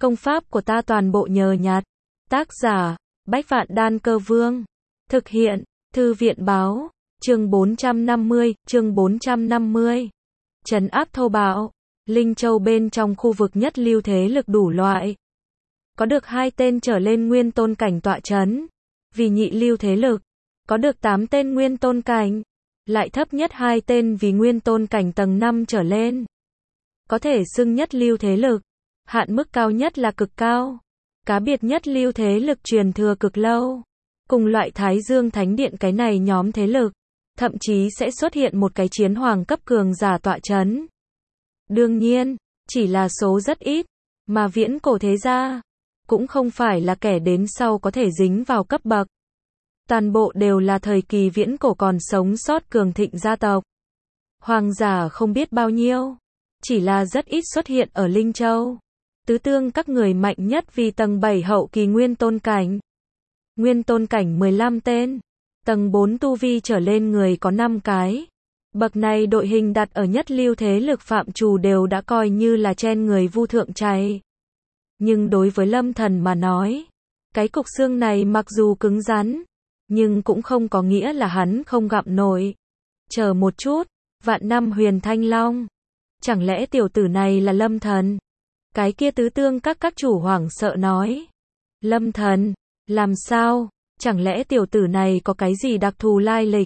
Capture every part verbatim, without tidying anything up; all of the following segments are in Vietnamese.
Công pháp của ta toàn bộ nhờ nhặt. Tác giả, Bách Vạn Đan Cơ Vương. Thực hiện, Thư viện Báo. Chương bốn trăm năm mươi, chương bốn trăm năm mươi. Trấn áp thô bạo. Linh Châu bên trong khu vực nhất lưu thế lực đủ loại. Có được hai tên trở lên nguyên tôn cảnh tọa trấn. Vì nhị lưu thế lực. Có được tám tên nguyên tôn cảnh. Lại thấp nhất hai tên vì nguyên tôn cảnh tầng năm trở lên. Có thể xưng nhất lưu thế lực. Hạn mức cao nhất là cực cao. Cá biệt nhất lưu thế lực truyền thừa cực lâu. Cùng loại Thái Dương Thánh Điện cái này nhóm thế lực. Thậm chí sẽ xuất hiện một cái chiến hoàng cấp cường giả tọa trấn. Đương nhiên, chỉ là số rất ít. Mà viễn cổ thế gia cũng không phải là kẻ đến sau có thể dính vào cấp bậc. Toàn bộ đều là thời kỳ viễn cổ còn sống sót cường thịnh gia tộc. Hoàng giả không biết bao nhiêu. Chỉ là rất ít xuất hiện ở Linh Châu. Tứ tương các người mạnh nhất vì tầng bảy hậu kỳ nguyên tôn cảnh. Nguyên tôn cảnh mười lăm tên. Tầng bốn tu vi trở lên người có năm cái. Bậc này đội hình đặt ở nhất lưu thế lực phạm trù đều đã coi như là chen người vu thượng chày. Nhưng đối với Lâm Thần mà nói, cái cục xương này mặc dù cứng rắn, nhưng cũng không có nghĩa là hắn không gặm nổi. Chờ một chút, vạn năm huyền thanh long. Chẳng lẽ tiểu tử này là Lâm Thần? Cái kia tứ tương các các chủ hoảng sợ nói. Lâm Thần, làm sao? Chẳng lẽ tiểu tử này có cái gì đặc thù lai lịch?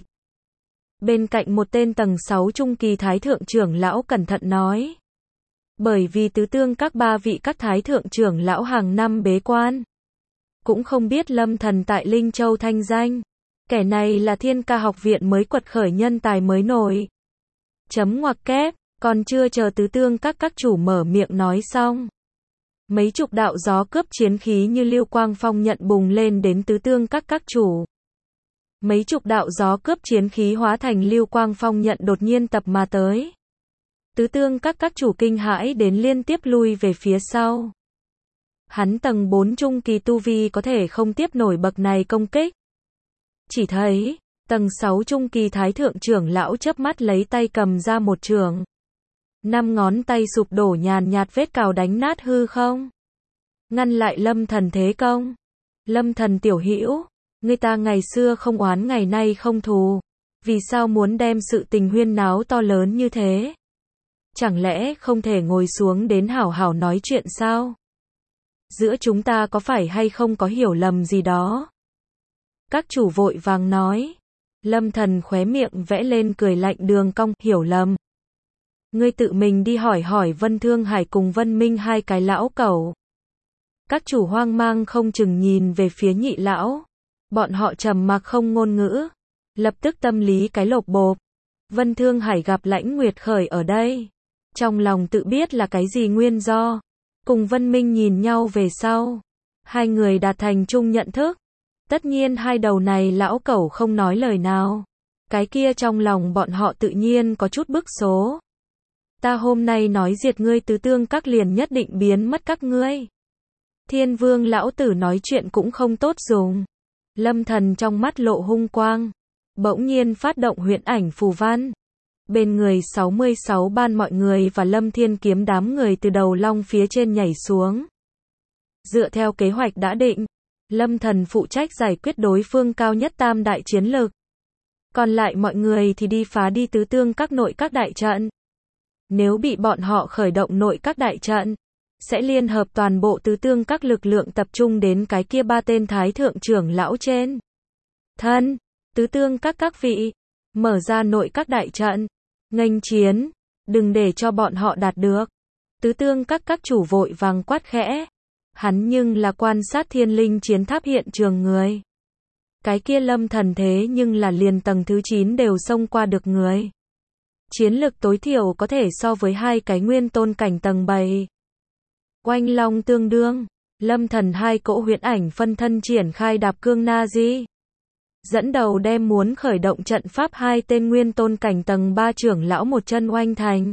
Bên cạnh một tên tầng sáu trung kỳ thái thượng trưởng lão cẩn thận nói. Bởi vì tứ tương các ba vị các thái thượng trưởng lão hàng năm bế quan. Cũng không biết Lâm Thần tại Linh Châu thanh danh. Kẻ này là Thiên Ca học viện mới quật khởi nhân tài mới nổi. Chấm ngoặc kép, còn chưa chờ tứ tương các các chủ mở miệng nói xong. Mấy chục đạo gió cướp chiến khí như lưu quang phong nhận bùng lên đến tứ tương các các chủ. Mấy chục đạo gió cướp chiến khí hóa thành lưu quang phong nhận đột nhiên tập mà tới. Tứ tương các các chủ kinh hãi đến liên tiếp lui về phía sau. Hắn tầng bốn trung kỳ tu vi có thể không tiếp nổi bậc này công kích. Chỉ thấy, tầng sáu trung kỳ thái thượng trưởng lão chớp mắt lấy tay cầm ra một trường. Năm ngón tay sụp đổ nhàn nhạt vết cào đánh nát hư không. Ngăn lại Lâm Thần thế công. Lâm Thần tiểu hữu, người ta ngày xưa không oán ngày nay không thù. Vì sao muốn đem sự tình huyên náo to lớn như thế? Chẳng lẽ không thể ngồi xuống đến hảo hảo nói chuyện sao? Giữa chúng ta có phải hay không có hiểu lầm gì đó? Các chủ vội vàng nói. Lâm Thần khóe miệng vẽ lên cười lạnh đường cong, hiểu lầm. Ngươi tự mình đi hỏi hỏi Vân Thương Hải cùng Vân Minh hai cái lão cẩu. Các chủ hoang mang không chừng nhìn về phía nhị lão. Bọn họ trầm mặc không ngôn ngữ. Lập tức tâm lý cái lộp bộp. Vân Thương Hải gặp Lãnh Nguyệt Khởi ở đây. Trong lòng tự biết là cái gì nguyên do. Cùng Vân Minh nhìn nhau về sau. Hai người đạt thành chung nhận thức. Tất nhiên hai đầu này lão cẩu không nói lời nào. Cái kia trong lòng bọn họ tự nhiên có chút bức số. Ta hôm nay nói diệt ngươi tứ tương các liền nhất định biến mất các ngươi. Thiên Vương lão tử nói chuyện cũng không tốt dùng. Lâm Thần trong mắt lộ hung quang. Bỗng nhiên phát động huyễn ảnh phù văn. Bên người sáu mươi sáu ban mọi người và Lâm Thiên Kiếm đám người từ đầu long phía trên nhảy xuống. Dựa theo kế hoạch đã định, Lâm Thần phụ trách giải quyết đối phương cao nhất tam đại chiến lực. Còn lại mọi người thì đi phá đi tứ tương các nội các đại trận. Nếu bị bọn họ khởi động nội các đại trận, sẽ liên hợp toàn bộ tứ tương các lực lượng tập trung đến cái kia ba tên thái thượng trưởng lão trên. Thân, tứ tương các các vị, mở ra nội các đại trận, nghênh chiến, đừng để cho bọn họ đạt được. Tứ tương các các chủ vội vàng quát khẽ. Hắn nhưng là quan sát thiên linh chiến tháp hiện trường người. Cái kia Lâm Thần thế nhưng là liền tầng thứ chín đều xông qua được người. Chiến lực tối thiểu có thể so với hai cái nguyên tôn cảnh tầng bảy. Oanh long tương đương, Lâm Thần hai cỗ huyễn ảnh phân thân triển khai đạp cương na di. Dẫn đầu đem muốn khởi động trận pháp hai tên nguyên tôn cảnh tầng ba trưởng lão một chân oanh thành.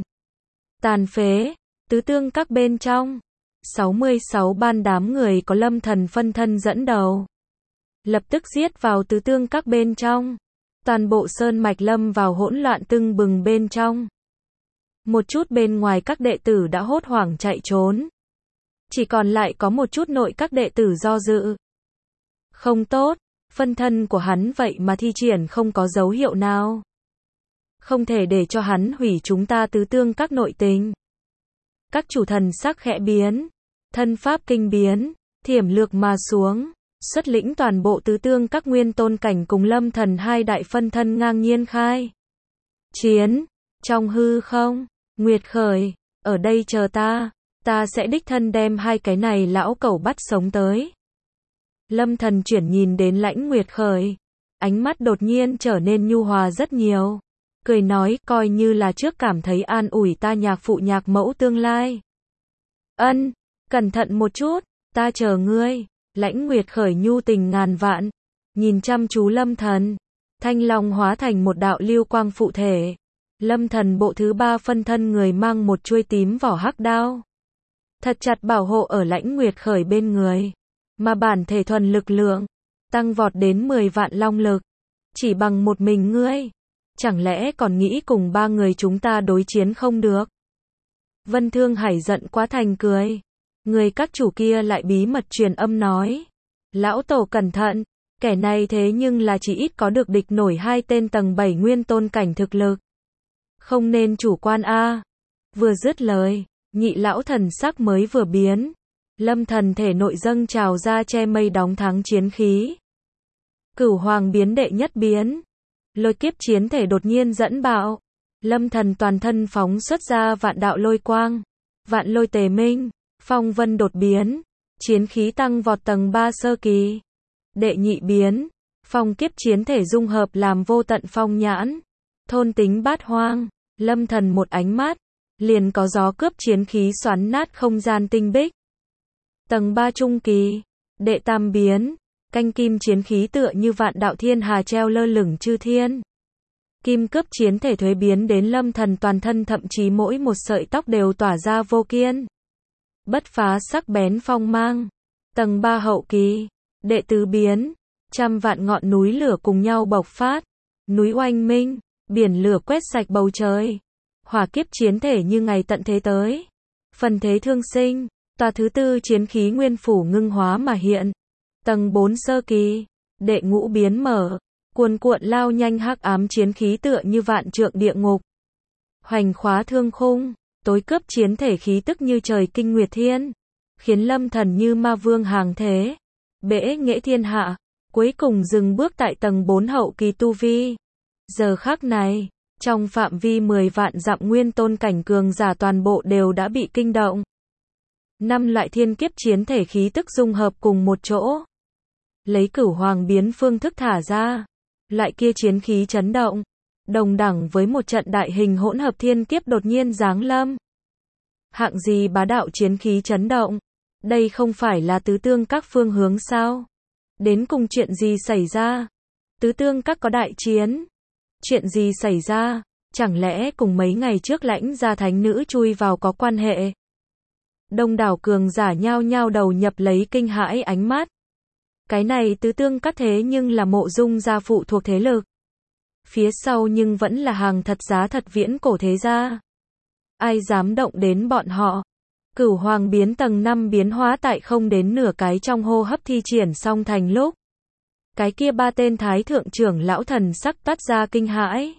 Tàn phế, tứ tương các bên trong. sáu mươi sáu ban đám người có Lâm Thần phân thân dẫn đầu. Lập tức giết vào tứ tương các bên trong. Toàn bộ sơn mạch lâm vào hỗn loạn tưng bừng bên trong. Một chút bên ngoài các đệ tử đã hốt hoảng chạy trốn. Chỉ còn lại có một chút nội các đệ tử do dự. Không tốt, phân thân của hắn vậy mà thi triển không có dấu hiệu nào. Không thể để cho hắn hủy chúng ta tứ tương các nội tình. Các chủ thần sắc khẽ biến, thân pháp kinh biến, thiểm lược mà xuống, xuất lĩnh toàn bộ tứ tương các nguyên tôn cảnh cùng lâm thần hai đại phân thân ngang nhiên khai chiến. Trong hư không, Nguyệt khởi, ở đây chờ ta, ta sẽ đích thân đem hai cái này lão cẩu bắt sống tới. Lâm thần chuyển nhìn đến Lãnh Nguyệt khởi, ánh mắt đột nhiên trở nên nhu hòa rất nhiều. Cười nói, coi như là trước cảm thấy an ủi ta nhạc phụ nhạc mẫu tương lai. Ân, cẩn thận một chút, ta chờ ngươi. Lãnh Nguyệt khởi nhu tình ngàn vạn, nhìn chăm chú lâm thần. Thanh long hóa thành một đạo lưu quang phụ thể. Lâm thần bộ thứ ba phân thân người mang một chuôi tím vỏ hắc đao. Thật chặt bảo hộ ở Lãnh Nguyệt khởi bên người. Mà bản thể thuần lực lượng, tăng vọt đến mười vạn long lực. Chỉ bằng một mình ngươi. Chẳng lẽ còn nghĩ cùng ba người chúng ta đối chiến không được? Vân Thương Hải giận quá thành cười. Người các chủ kia lại bí mật truyền âm nói. Lão tổ cẩn thận, kẻ này thế nhưng là chỉ ít có được địch nổi hai tên tầng bảy nguyên tôn cảnh thực lực. Không nên chủ quan a. Vừa dứt lời, nhị lão thần sắc mới vừa biến. Lâm thần thể nội dâng trào ra che mây đóng thắng chiến khí. Cửu hoàng biến đệ nhất biến. Lôi kiếp chiến thể đột nhiên dẫn bạo. Lâm thần toàn thân phóng xuất ra vạn đạo lôi quang. Vạn lôi tề minh, phong vân đột biến. Chiến khí tăng vọt tầng ba sơ kỳ. Đệ nhị biến, phong kiếp chiến thể dung hợp làm vô tận phong nhãn. Thôn tính bát hoang, lâm thần một ánh mắt. Liền có gió cướp chiến khí xoắn nát không gian tinh bích. Tầng ba trung kỳ, đệ tam biến. Canh kim chiến khí tựa như vạn đạo thiên hà treo lơ lửng chư thiên. Kim cướp chiến thể thuế biến đến lâm thần toàn thân, thậm chí mỗi một sợi tóc đều tỏa ra vô kiên bất phá sắc bén phong mang. Tầng ba hậu kỳ, đệ tứ biến, trăm vạn ngọn núi lửa cùng nhau bộc phát. Núi oanh minh, biển lửa quét sạch bầu trời. Hỏa kiếp chiến thể như ngày tận thế tới. Phần thế thương sinh, tòa thứ tư chiến khí nguyên phủ ngưng hóa mà hiện. Tầng bốn sơ kỳ, đệ ngũ biến mở, cuồn cuộn lao nhanh hắc ám chiến khí tựa như vạn trượng địa ngục. Hoành khóa thương khung, tối cướp chiến thể khí tức như trời kinh nguyệt thiên, khiến lâm thần như ma vương hàng thế, bẽ nghệ thiên hạ, cuối cùng dừng bước tại tầng bốn hậu kỳ tu vi. Giờ khắc này, trong phạm vi mười vạn dặm nguyên tôn cảnh cường giả toàn bộ đều đã bị kinh động. Năm loại thiên kiếp chiến thể khí tức dung hợp cùng một chỗ. Lấy cửu hoàng biến phương thức thả ra. Loại kia chiến khí chấn động. Đồng đẳng với một trận đại hình hỗn hợp thiên kiếp đột nhiên giáng lâm. Hạng gì bá đạo chiến khí chấn động? Đây không phải là tứ tương các phương hướng sao? Đến cùng chuyện gì xảy ra? Tứ tương các có đại chiến. Chuyện gì xảy ra? Chẳng lẽ cùng mấy ngày trước Lãnh gia thánh nữ chui vào có quan hệ? Đông đảo cường giả nhao nhao đầu nhập lấy kinh hãi ánh mắt. Cái này tứ tương các thế nhưng là Mộ Dung gia phụ thuộc thế lực. Phía sau nhưng vẫn là hàng thật giá thật viễn cổ thế gia. Ai dám động đến bọn họ? Cửu hoàng biến tầng năm biến hóa tại không đến nửa cái trong hô hấp thi triển xong thành lúc. Cái kia ba tên thái thượng trưởng lão thần sắc toát ra kinh hãi.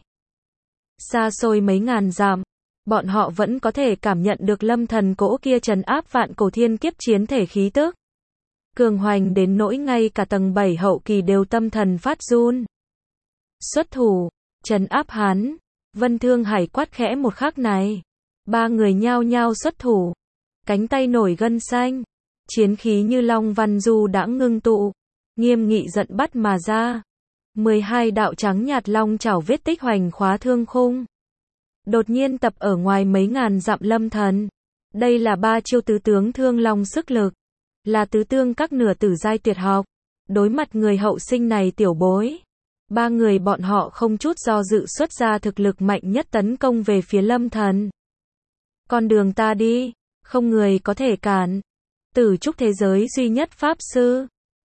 Xa xôi mấy ngàn dặm, bọn họ vẫn có thể cảm nhận được lâm thần cỗ kia trấn áp vạn cổ thiên kiếp chiến thể khí tức. Cường hoành đến nỗi ngay cả tầng bảy hậu kỳ đều tâm thần phát run. Xuất thủ, trấn áp hắn. Vân Thương Hải quát khẽ một khắc này. Ba người nhao nhao xuất thủ. Cánh tay nổi gân xanh. Chiến khí như long văn du đã ngưng tụ. Nghiêm nghị giận bắt mà ra. mười hai đạo trắng nhạt long chảo vết tích hoành khóa thương khung. Đột nhiên tập ở ngoài mấy ngàn dặm lâm thần. Đây là ba chiêu tứ tướng thương long sức lực. Là tứ tương các nửa tử giai tuyệt học. Đối mặt người hậu sinh này tiểu bối. Ba người bọn họ không chút do dự xuất ra thực lực mạnh nhất tấn công về phía lâm thần. Con đường ta đi, không người có thể cản. Tử trúc thế giới duy nhất pháp sư.